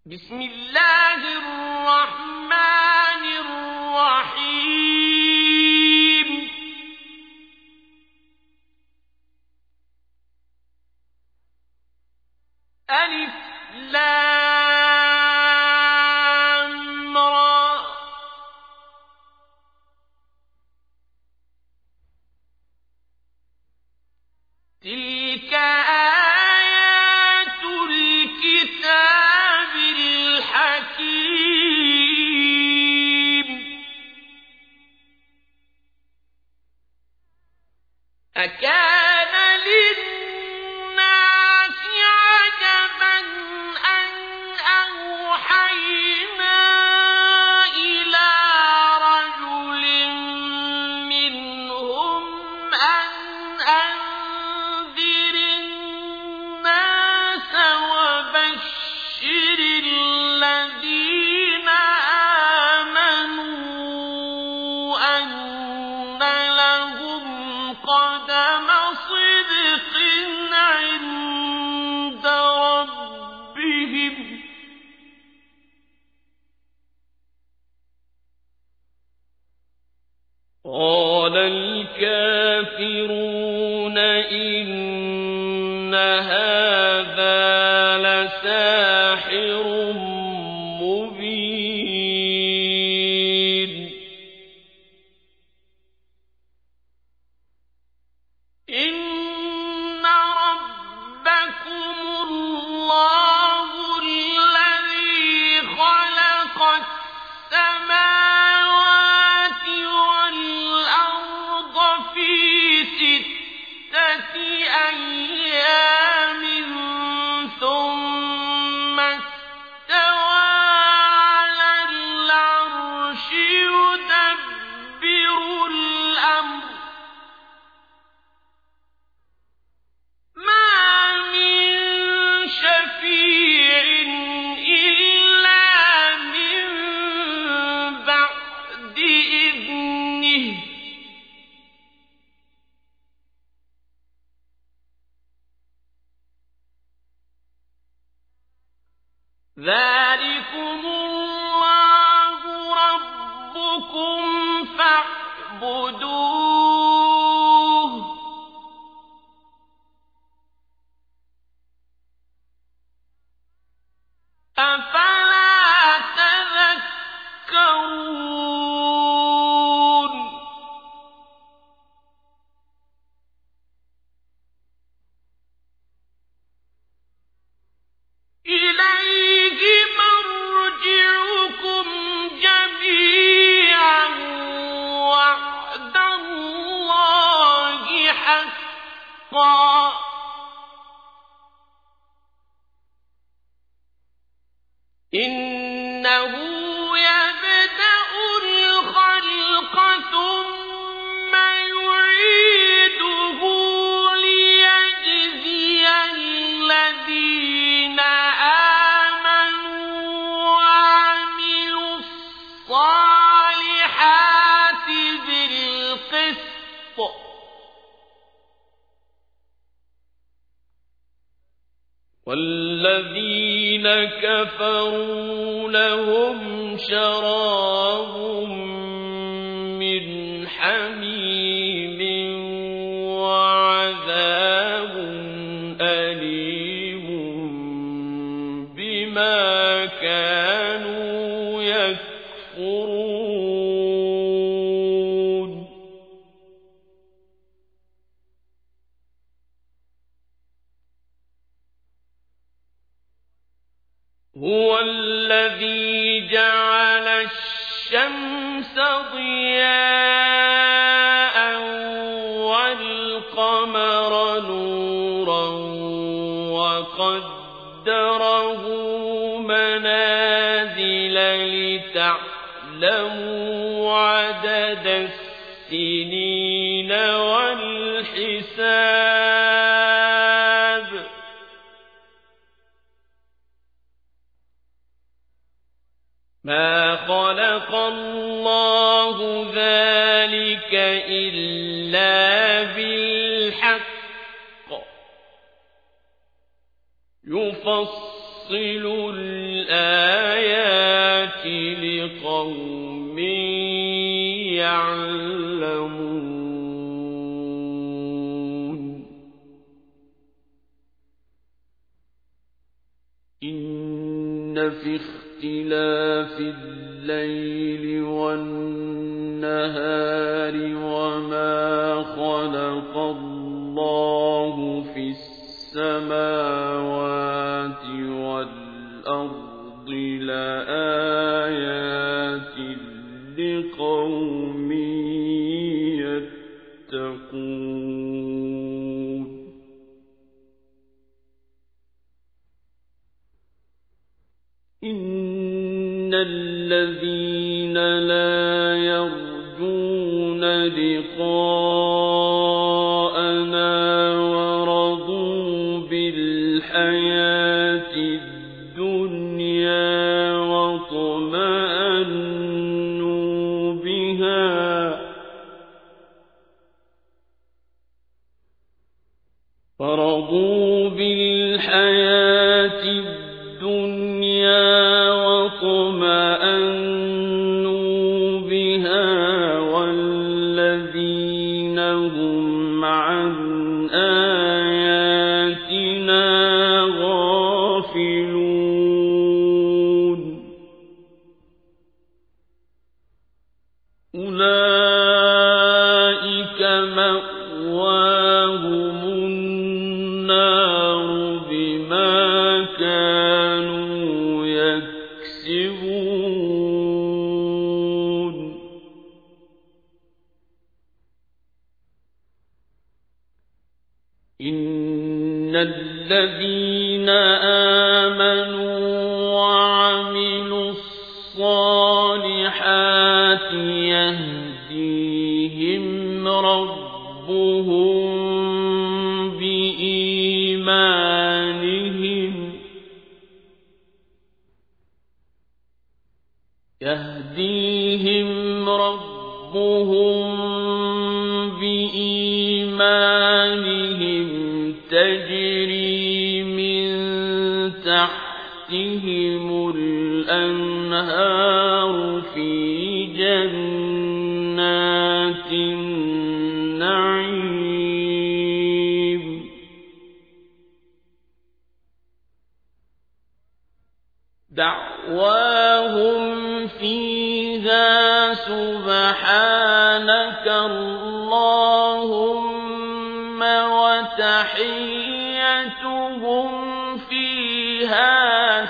بسم الله الرحمن الرحيم ألف لام را تلك آيات الكتاب الحكيم أكان للناس عجبا أن أوحينا إلى رجل منهم أن أنذر الناس وبشر الذين آمنوا أن لهم قدم صدق عند ربهم قال الكافرون إن هذا لساحر مبين إن ربكم الله الذي خلق السماوات والأرض في 6 أيام ثم استوى على العرش يدبر الأمر ما من شفيع إلا من بعد إذنه ذلكم الله ربكم فاعبدوه أفلا تذكرون إليه مرجعكم جميعا وعد الله حقا إنه يبدأ الخلق ثم يعيده ليجزي الذين آمنوا وعملوا الصالحات بالقسط والذين كفروا لهم شراب من حميم وعذاب أليم بما كانوا يكفرون هو الذي جعل الشمس ضياء والقمر نورا وقدره منازل لتعلموا عدد السنين والحساب ما خلق الله ذلك إلا بالحق يفصل الآيات الآيات لقوم يعلمون إن في اختلاف الليل والنهار وما خلق الله في السماوات والأرض لآيات لقوم يتقون إن الذين لا يرجون لقاءنا ورضوا بالحياة الدنيا واطمأنوا بها والذين هم عن آياتنا غافلون أولئك مأواهم النار بما كانوا يكسبون إن الذين آمنوا وعملوا الصالحات يهديهم ربهم بإيمانهم تجري من تحتهم الأنهار في جنات النعيم دعواهم فيها سبحانك اللهم وتحيتهم فيها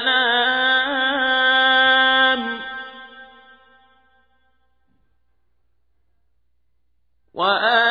سلام وآخر